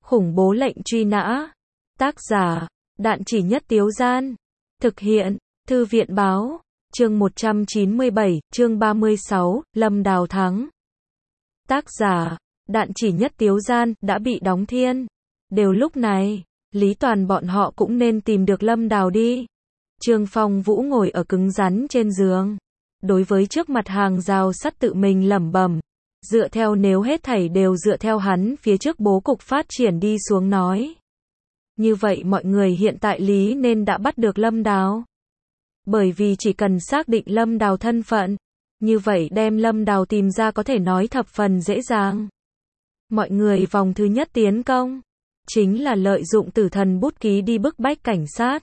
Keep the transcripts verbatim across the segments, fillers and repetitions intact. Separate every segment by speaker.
Speaker 1: Khủng bố lệnh truy nã. Tác giả, Đạn Chỉ Nhất Tiếu Gian. Thực hiện, Thư viện Báo. Chương một trăm chín mươi bảy, chương ba mươi sáu, Lâm Đào thắng. Tác giả, Đạn Chỉ Nhất Tiếu Gian, đã bị đóng thiên. Đều lúc này, Lý Toàn bọn họ cũng nên tìm được Lâm Đào đi. Trương Phong Vũ ngồi ở cứng rắn trên giường. Đối với trước mặt hàng rào sắt tự mình lẩm bẩm. Dựa theo nếu hết thảy đều dựa theo hắn phía trước bố cục phát triển đi xuống nói. Như vậy mọi người hiện tại lý nên đã bắt được Lâm Đào. Bởi vì chỉ cần xác định Lâm Đào thân phận, như vậy đem Lâm Đào tìm ra có thể nói thập phần dễ dàng. Mọi người vòng thứ nhất tiến công, chính là lợi dụng tử thần bút ký đi bức bách cảnh sát.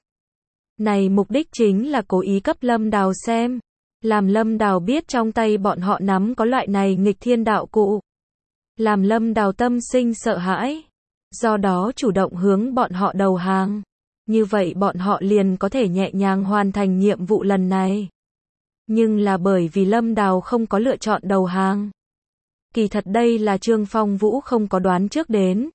Speaker 1: Này mục đích chính là cố ý cấp Lâm Đào xem, làm Lâm Đào biết trong tay bọn họ nắm có loại này nghịch thiên đạo cụ. Làm Lâm Đào tâm sinh sợ hãi, do đó chủ động hướng bọn họ đầu hàng. Như vậy bọn họ liền có thể nhẹ nhàng hoàn thành nhiệm vụ lần này. Nhưng là bởi vì Lâm Đào không có lựa chọn đầu hàng. Kỳ thật đây là Trương Phong Vũ không có đoán trước đến.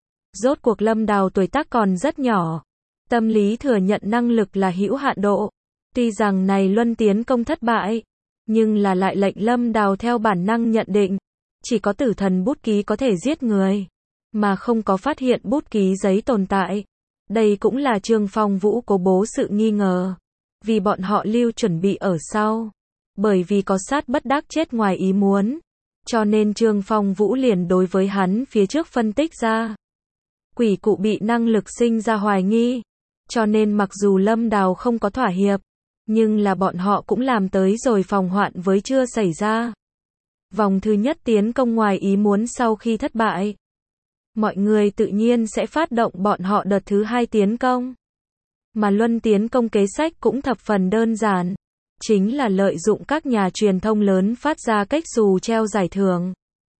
Speaker 1: Rốt cuộc Lâm Đào tuổi tác còn rất nhỏ. Tâm lý thừa nhận năng lực là hữu hạn độ. Tuy rằng này luân tiến công thất bại, nhưng là lại lệnh Lâm Đào theo bản năng nhận định. Chỉ có tử thần bút ký có thể giết người, mà không có phát hiện bút ký giấy tồn tại. Đây cũng là Trương Phong Vũ cố bố sự nghi ngờ. Vì bọn họ lưu chuẩn bị ở sau. Bởi vì có sát bất đắc chết ngoài ý muốn. Cho nên Trương Phong Vũ liền đối với hắn phía trước phân tích ra. Quỷ cụ bị năng lực sinh ra hoài nghi. Cho nên mặc dù Lâm Đào không có thỏa hiệp, nhưng là bọn họ cũng làm tới rồi phòng hoạn với chưa xảy ra. Vòng thứ nhất tiến công ngoài ý muốn sau khi thất bại. Mọi người tự nhiên sẽ phát động bọn họ đợt thứ hai tiến công. Mà luân tiến công kế sách cũng thập phần đơn giản. Chính là lợi dụng các nhà truyền thông lớn phát ra cách xù treo giải thưởng.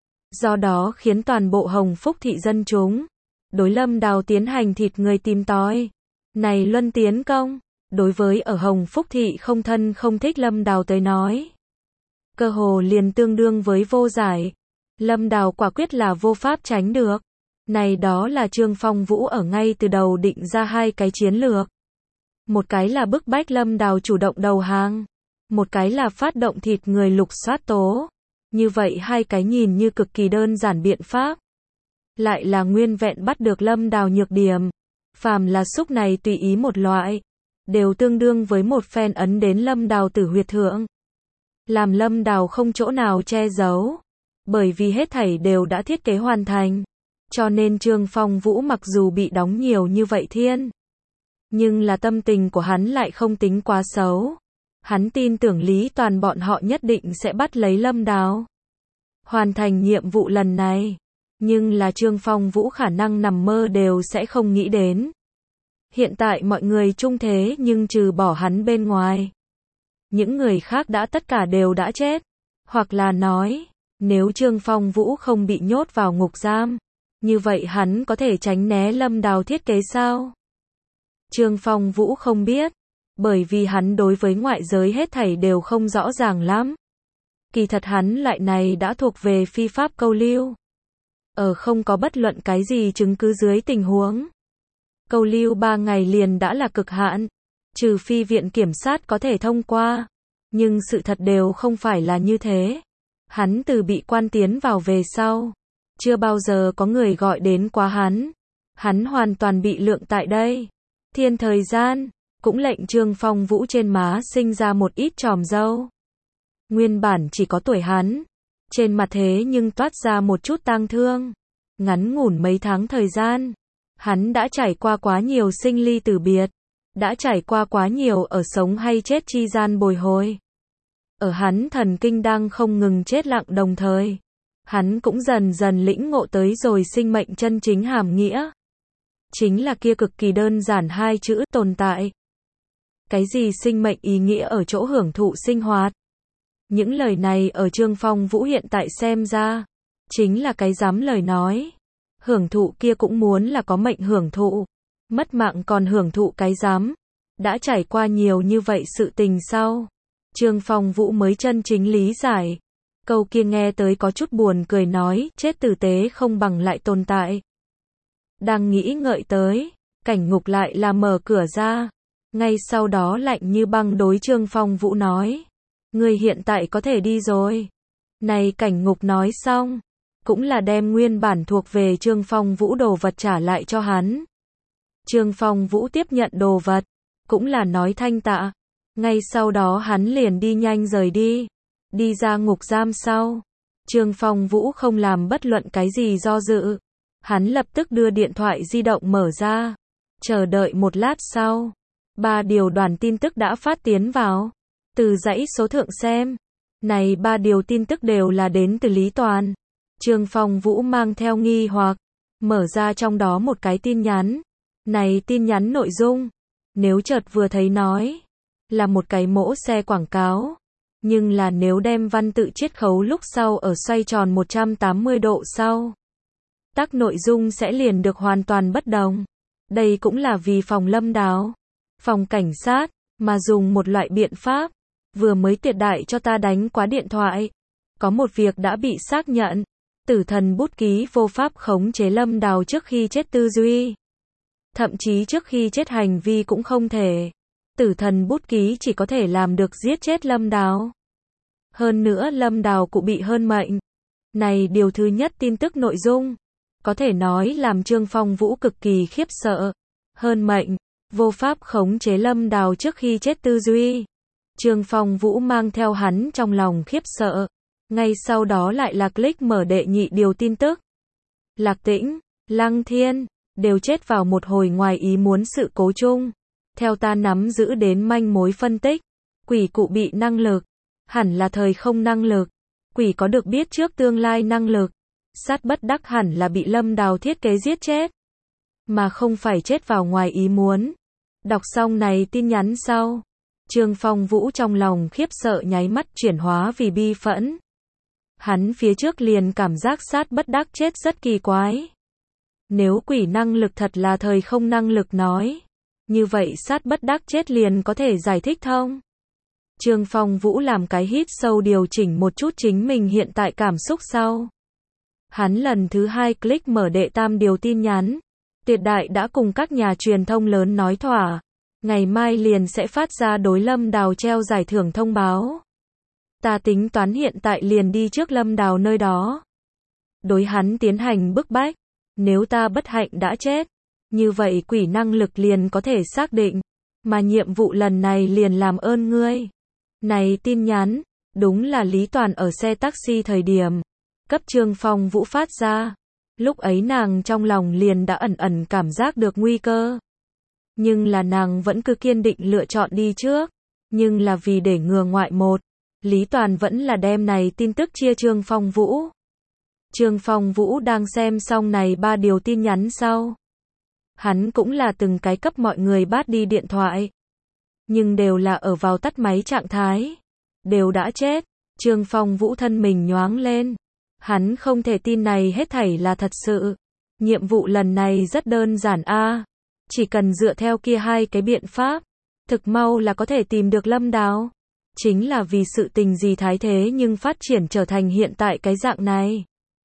Speaker 1: Do đó khiến toàn bộ Hồng Phúc thị dân chúng đối Lâm Đào tiến hành thịt người tìm tòi. Này luân tiến công, đối với ở Hồng Phúc thị không thân không thích Lâm Đào tới nói. Cơ hồ liền tương đương với vô giải. Lâm Đào quả quyết là vô pháp tránh được. Này đó là Trương Phong Vũ ở ngay từ đầu định ra hai cái chiến lược. Một cái là bức bách Lâm Đào chủ động đầu hàng. Một cái là phát động thịt người lục soát tố. Như vậy hai cái nhìn như cực kỳ đơn giản biện pháp. Lại là nguyên vẹn bắt được Lâm Đào nhược điểm. Phàm là xúc này tùy ý một loại. Đều tương đương với một phen ấn đến Lâm Đào tử huyệt thượng. Làm Lâm Đào không chỗ nào che giấu. Bởi vì hết thảy đều đã thiết kế hoàn thành. Cho nên Trương Phong Vũ mặc dù bị đóng nhiều như vậy thiên. Nhưng là tâm tình của hắn lại không tính quá xấu. Hắn tin tưởng Lý Toàn bọn họ nhất định sẽ bắt lấy Lâm Đào. Hoàn thành nhiệm vụ lần này. Nhưng là Trương Phong Vũ khả năng nằm mơ đều sẽ không nghĩ đến. Hiện tại mọi người trung thế nhưng trừ bỏ hắn bên ngoài. Những người khác đã tất cả đều đã chết. Hoặc là nói, nếu Trương Phong Vũ không bị nhốt vào ngục giam, như vậy hắn có thể tránh né Lâm Đào thiết kế sao? Trương Phong Vũ không biết, bởi vì hắn đối với ngoại giới hết thảy đều không rõ ràng lắm. Kỳ thật hắn loại này đã thuộc về phi pháp câu lưu. Ở không có bất luận cái gì chứng cứ dưới tình huống. Câu lưu ba ngày liền đã là cực hạn, trừ phi viện kiểm sát có thể thông qua. Nhưng sự thật đều không phải là như thế. Hắn từ bị quan tiến vào về sau. Chưa bao giờ có người gọi đến quá hắn. Hắn hoàn toàn bị lượng tại đây. Thiên thời gian, cũng lệnh Trương Phong Vũ trên má sinh ra một ít tròm râu. Nguyên bản chỉ có tuổi hắn. Trên mặt thế nhưng toát ra một chút tang thương. Ngắn ngủn mấy tháng thời gian. Hắn đã trải qua quá nhiều sinh ly tử biệt. Đã trải qua quá nhiều ở sống hay chết chi gian bồi hồi. Ở hắn thần kinh đang không ngừng chết lặng đồng thời. Hắn cũng dần dần lĩnh ngộ tới rồi sinh mệnh chân chính hàm nghĩa. Chính là kia cực kỳ đơn giản hai chữ tồn tại. Cái gì sinh mệnh ý nghĩa ở chỗ hưởng thụ sinh hoạt. Những lời này ở Trương Phong Vũ hiện tại xem ra. Chính là cái dám lời nói. Hưởng thụ kia cũng muốn là có mệnh hưởng thụ. Mất mạng còn hưởng thụ cái dám. Đã trải qua nhiều như vậy sự tình sau. Trương Phong Vũ mới chân chính lý giải. Câu kia nghe tới có chút buồn cười nói, chết tử tế không bằng lại tồn tại. Đang nghĩ ngợi tới, Cảnh Ngục lại là mở cửa ra. Ngay sau đó lạnh như băng đối Trương Phong Vũ nói. Ngươi hiện tại có thể đi rồi. Này Cảnh Ngục nói xong, cũng là đem nguyên bản thuộc về Trương Phong Vũ đồ vật trả lại cho hắn. Trương Phong Vũ tiếp nhận đồ vật, cũng là nói thanh tạ. Ngay sau đó hắn liền đi nhanh rời đi. Đi ra ngục giam sau. Trương Phong Vũ không làm bất luận cái gì do dự. Hắn lập tức đưa điện thoại di động mở ra. Chờ đợi một lát sau. Ba điều đoàn tin tức đã phát tiến vào. Từ dãy số thượng xem. Này ba điều tin tức đều là đến từ Lý Toàn. Trương Phong Vũ mang theo nghi hoặc. Mở ra trong đó một cái tin nhắn. Này tin nhắn nội dung. Nếu chợt vừa thấy nói. Là một cái mẫu xe quảng cáo. Nhưng là nếu đem văn tự chiết khấu lúc sau ở xoay tròn một trăm tám mươi độ sau. Tắc nội dung sẽ liền được hoàn toàn bất đồng. Đây cũng là vì phòng Lâm Đào. Phòng cảnh sát. Mà dùng một loại biện pháp. Vừa mới tuyệt đại cho ta đánh quá điện thoại. Có một việc đã bị xác nhận. Tử thần bút ký vô pháp khống chế Lâm Đào trước khi chết tư duy. Thậm chí trước khi chết hành vi cũng không thể. Tử thần bút ký chỉ có thể làm được giết chết Lâm Đào. Hơn nữa Lâm Đào cũng bị hơn mệnh. Này điều thứ nhất tin tức nội dung. Có thể nói làm Trương Phong Vũ cực kỳ khiếp sợ. Hơn mệnh. Vô pháp khống chế Lâm Đào trước khi chết tư duy. Trương Phong Vũ mang theo hắn trong lòng khiếp sợ. Ngay sau đó lại là click mở đệ nhị điều tin tức. Lạc Tĩnh, Lăng Thiên, đều chết vào một hồi ngoài ý muốn sự cố chung. Theo ta nắm giữ đến manh mối phân tích, quỷ cụ bị năng lực, hẳn là thời không năng lực. Quỷ có được biết trước tương lai năng lực. Sát bất đắc hẳn là bị Lâm Đào thiết kế giết chết. Mà không phải chết vào ngoài ý muốn. Đọc xong này tin nhắn sau. Trương Phong Vũ trong lòng khiếp sợ nháy mắt chuyển hóa vì bi phẫn. Hắn phía trước liền cảm giác sát bất đắc chết rất kỳ quái. Nếu quỷ năng lực thật là thời không năng lực nói. Như vậy sát bất đắc chết liền có thể giải thích thông. Trương Phong Vũ làm cái hít sâu điều chỉnh một chút chính mình hiện tại cảm xúc sau. Hắn lần thứ hai click mở đệ tam điều tin nhắn. Tuyệt đại đã cùng các nhà truyền thông lớn nói thỏa. Ngày mai liền sẽ phát ra đối Lâm Đào treo giải thưởng thông báo. Ta tính toán hiện tại liền đi trước Lâm Đào nơi đó. Đối hắn tiến hành bức bách. Nếu ta bất hạnh đã chết. Như vậy quỷ năng lực liền có thể xác định. Mà nhiệm vụ lần này liền làm ơn ngươi. Này tin nhắn. Đúng là Lý Toàn ở xe taxi thời điểm. Cấp Trương Phong Vũ phát ra. Lúc ấy nàng trong lòng liền đã ẩn ẩn cảm giác được nguy cơ. Nhưng là nàng vẫn cứ kiên định lựa chọn đi trước. Nhưng là vì để ngừa ngoại một. Lý Toàn vẫn là đem này tin tức chia Trương Phong Vũ. Trương Phong Vũ đang xem xong này ba điều tin nhắn sau. Hắn cũng là từng cái cấp mọi người bắt đi điện thoại. Nhưng đều là ở vào tắt máy trạng thái. Đều đã chết. Trương Phong Vũ thân mình nhoáng lên. Hắn không thể tin này hết thảy là thật sự. Nhiệm vụ lần này rất đơn giản a. Chỉ cần dựa theo kia hai cái biện pháp. Thực mau là có thể tìm được Lâm Đào. Chính là vì sự tình gì thái thế nhưng phát triển trở thành hiện tại cái dạng này.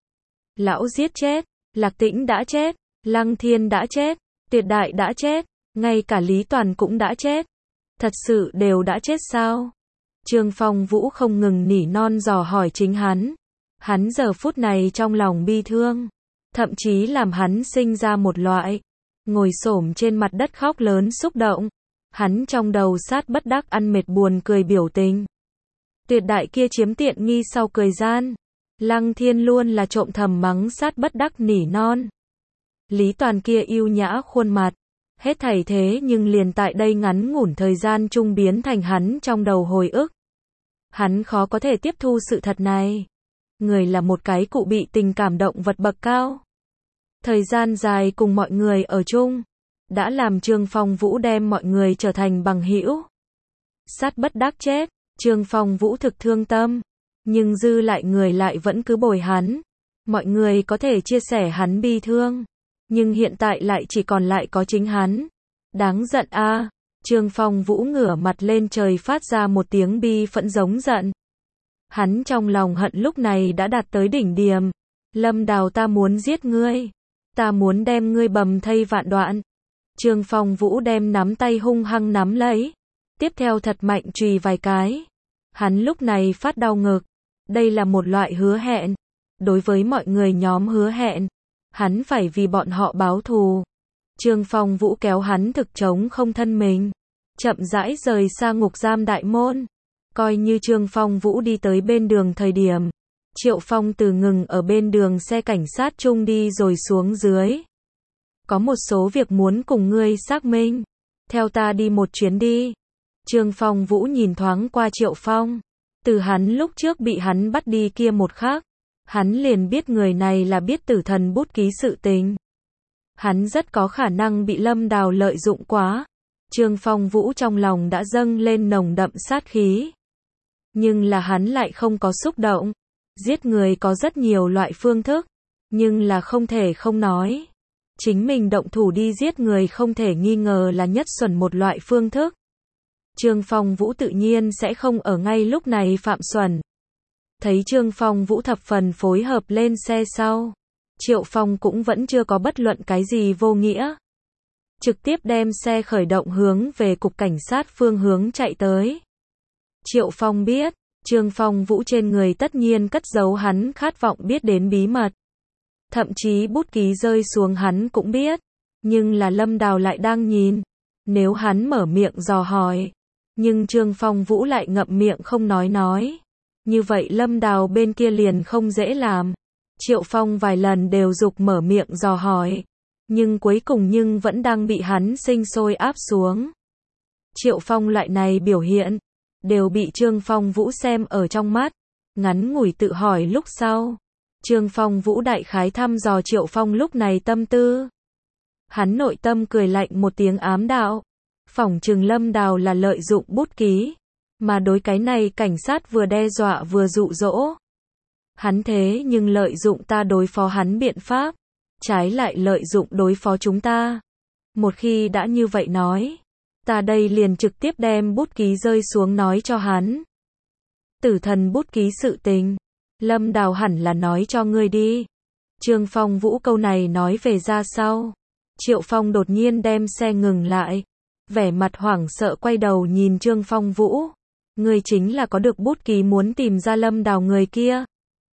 Speaker 1: Lão giết chết. Lạc Tĩnh đã chết. Lăng Thiên đã chết. Tuyệt đại đã chết. Ngay cả Lý Toàn cũng đã chết. Thật sự đều đã chết sao? Trương Phong Vũ không ngừng nỉ non dò hỏi chính hắn. Hắn giờ phút này trong lòng bi thương. Thậm chí làm hắn sinh ra một loại. Ngồi xổm trên mặt đất khóc lớn xúc động. Hắn trong đầu sát bất đắc ăn mệt buồn cười biểu tình. Tuyệt đại kia chiếm tiện nghi sau cười gian. Lăng Thiên luôn là trộm thầm mắng sát bất đắc nỉ non. Lý Toàn kia yêu nhã khuôn mặt. Hết thảy thế nhưng liền tại đây ngắn ngủn thời gian trung biến thành hắn trong đầu hồi ức. Hắn khó có thể tiếp thu sự thật này. Người là một cái cụ bị tình cảm động vật bậc cao. Thời gian dài cùng mọi người ở chung. Đã làm Trương Phong Vũ đem mọi người trở thành bằng hữu. Sát bất đắc chết. Trương Phong Vũ thực thương tâm. Nhưng dư lại người lại vẫn cứ bồi hắn. Mọi người có thể chia sẻ hắn bi thương. Nhưng hiện tại lại chỉ còn lại có chính hắn. Đáng giận a. À. Trương Phong Vũ ngửa mặt lên trời phát ra một tiếng bi phẫn giống giận. Hắn trong lòng hận lúc này đã đạt tới đỉnh điểm. Lâm Đào ta muốn giết ngươi. Ta muốn đem ngươi bầm thây vạn đoạn. Trương Phong Vũ đem nắm tay hung hăng nắm lấy. Tiếp theo thật mạnh chùy vài cái. Hắn lúc này phát đau ngực. Đây là một loại hứa hẹn. Đối với mọi người nhóm hứa hẹn. Hắn phải vì bọn họ báo thù. Trương Phong Vũ kéo hắn thực chống không thân mình. Chậm rãi rời xa ngục giam đại môn. Coi như Trương Phong Vũ đi tới bên đường thời điểm. Triệu Phong từ ngừng ở bên đường xe cảnh sát chung đi rồi xuống dưới. Có một số việc muốn cùng ngươi xác minh. Theo ta đi một chuyến đi. Trương Phong Vũ nhìn thoáng qua Triệu Phong. Từ hắn lúc trước bị hắn bắt đi kia một khắc. Hắn liền biết người này là biết tử thần bút ký sự tình. Hắn rất có khả năng bị Lâm Đào lợi dụng quá. Trương Phong Vũ trong lòng đã dâng lên nồng đậm sát khí. Nhưng là hắn lại không có xúc động. Giết người có rất nhiều loại phương thức. Nhưng là không thể không nói. Chính mình động thủ đi giết người không thể nghi ngờ là nhất xuẩn một loại phương thức. Trương Phong Vũ tự nhiên sẽ không ở ngay lúc này phạm xuẩn. Thấy Trương Phong Vũ thập phần phối hợp lên xe sau. Triệu Phong cũng vẫn chưa có bất luận cái gì vô nghĩa. Trực tiếp đem xe khởi động hướng về cục cảnh sát phương hướng chạy tới. Triệu Phong biết, Trương Phong Vũ trên người tất nhiên cất giấu hắn khát vọng biết đến bí mật. Thậm chí bút ký rơi xuống hắn cũng biết. Nhưng là Lâm Đào lại đang nhìn. Nếu hắn mở miệng dò hỏi. Nhưng Trương Phong Vũ lại ngậm miệng không nói nói. Như vậy Lâm Đào bên kia liền không dễ làm. Triệu Phong vài lần đều dục mở miệng dò hỏi. Nhưng cuối cùng nhưng vẫn đang bị hắn sinh sôi áp xuống. Triệu Phong loại này biểu hiện. Đều bị Trương Phong Vũ xem ở trong mắt. Ngắn ngủi tự hỏi lúc sau. Trương Phong Vũ đại khái thăm dò Triệu Phong lúc này tâm tư. Hắn nội tâm cười lạnh một tiếng ám đạo. Phỏng chừng Lâm Đào là lợi dụng bút ký. Mà đối cái này cảnh sát vừa đe dọa vừa dụ dỗ. Hắn thế nhưng lợi dụng ta đối phó hắn biện pháp. Trái lại lợi dụng đối phó chúng ta. Một khi đã như vậy nói. Ta đây liền trực tiếp đem bút ký rơi xuống nói cho hắn. Tử thần bút ký sự tình. Lâm Đào hẳn là nói cho ngươi đi. Trương Phong Vũ câu này nói về ra sau. Triệu Phong đột nhiên đem xe ngừng lại. Vẻ mặt hoảng sợ quay đầu nhìn Trương Phong Vũ. Ngươi chính là có được bút ký muốn tìm ra Lâm Đào người kia.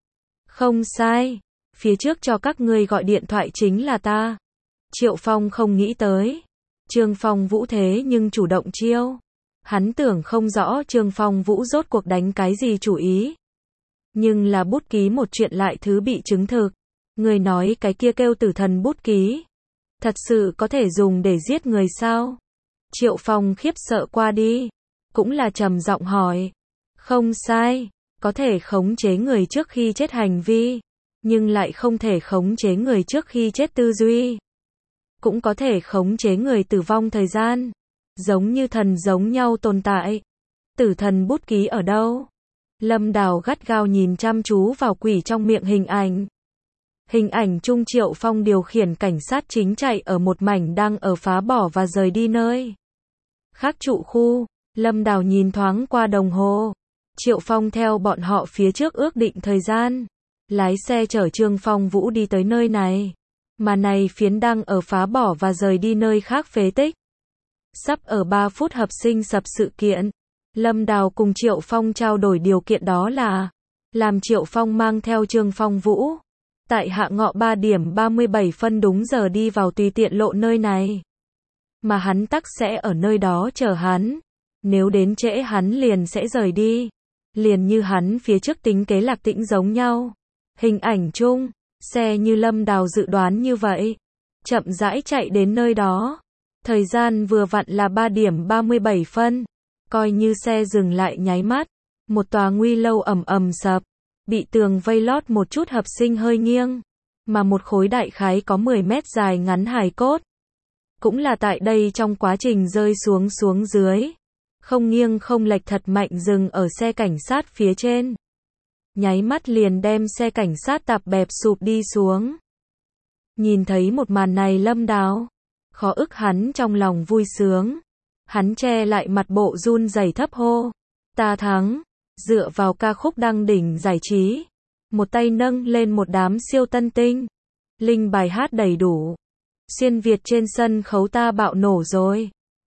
Speaker 1: Không sai. Phía trước cho các ngươi gọi điện thoại chính là ta. Triệu Phong không nghĩ tới. Trương Phong Vũ thế nhưng chủ động chiêu. Hắn tưởng không rõ Trương Phong Vũ rốt cuộc đánh cái gì chủ ý. Nhưng là bút ký một chuyện lại thứ bị chứng thực. Người nói cái kia kêu tử thần bút ký. Thật sự có thể dùng để giết người sao? Triệu Phong khiếp sợ qua đi. Cũng là trầm giọng hỏi. Không sai. Có thể khống chế người trước khi chết hành vi. Nhưng lại không thể khống chế người trước khi chết tư duy. Cũng có thể khống chế người tử vong thời gian. Giống như thần giống nhau tồn tại. Tử thần bút ký ở đâu? Lâm Đào gắt gao nhìn chăm chú vào quỷ trong miệng hình ảnh. Hình ảnh Trung Triệu Phong điều khiển cảnh sát chính chạy ở một mảnh đang ở phá bỏ và rời đi nơi khác trụ khu. Lâm Đào nhìn thoáng qua đồng hồ. Triệu Phong theo bọn họ phía trước ước định thời gian. Lái xe chở Trương Phong Vũ đi tới nơi này. Mà này phiến đang ở phá bỏ và rời đi nơi khác phế tích. Sắp ở ba phút hợp sinh sập sự kiện. Lâm Đào cùng Triệu Phong trao đổi điều kiện đó là làm Triệu Phong mang theo Trương Phong Vũ. Tại hạ ngọ ba điểm ba mươi bảy phân đúng giờ đi vào tùy tiện lộ nơi này. Mà hắn tắc sẽ ở nơi đó chờ hắn. Nếu đến trễ hắn liền sẽ rời đi. Liền như hắn phía trước tính kế Lạc Tĩnh giống nhau. Hình ảnh chung, xe như Lâm Đào dự đoán như vậy. Chậm rãi chạy đến nơi đó. Thời gian vừa vặn là ba điểm ba mươi bảy phân. Coi như xe dừng lại nháy mắt. Một tòa nguy lâu ầm ầm sập. Bị tường vây lót một chút hợp sinh hơi nghiêng. Mà một khối đại khái có mười mét dài ngắn hài cốt. Cũng là tại đây trong quá trình rơi xuống xuống dưới. Không nghiêng không lệch thật mạnh dừng ở xe cảnh sát phía trên. Nháy mắt liền đem xe cảnh sát tạp bẹp sụp đi xuống. Nhìn thấy một màn này Lâm Đào. Khó ức hắn trong lòng vui sướng. Hắn che lại mặt bộ run rẩy thấp hô. Ta thắng. Dựa vào ca khúc đăng đỉnh giải trí. Một tay nâng lên một đám siêu tân tinh. Linh bài hát đầy đủ. Xuyên Việt trên sân khấu ta bạo nổ rồi.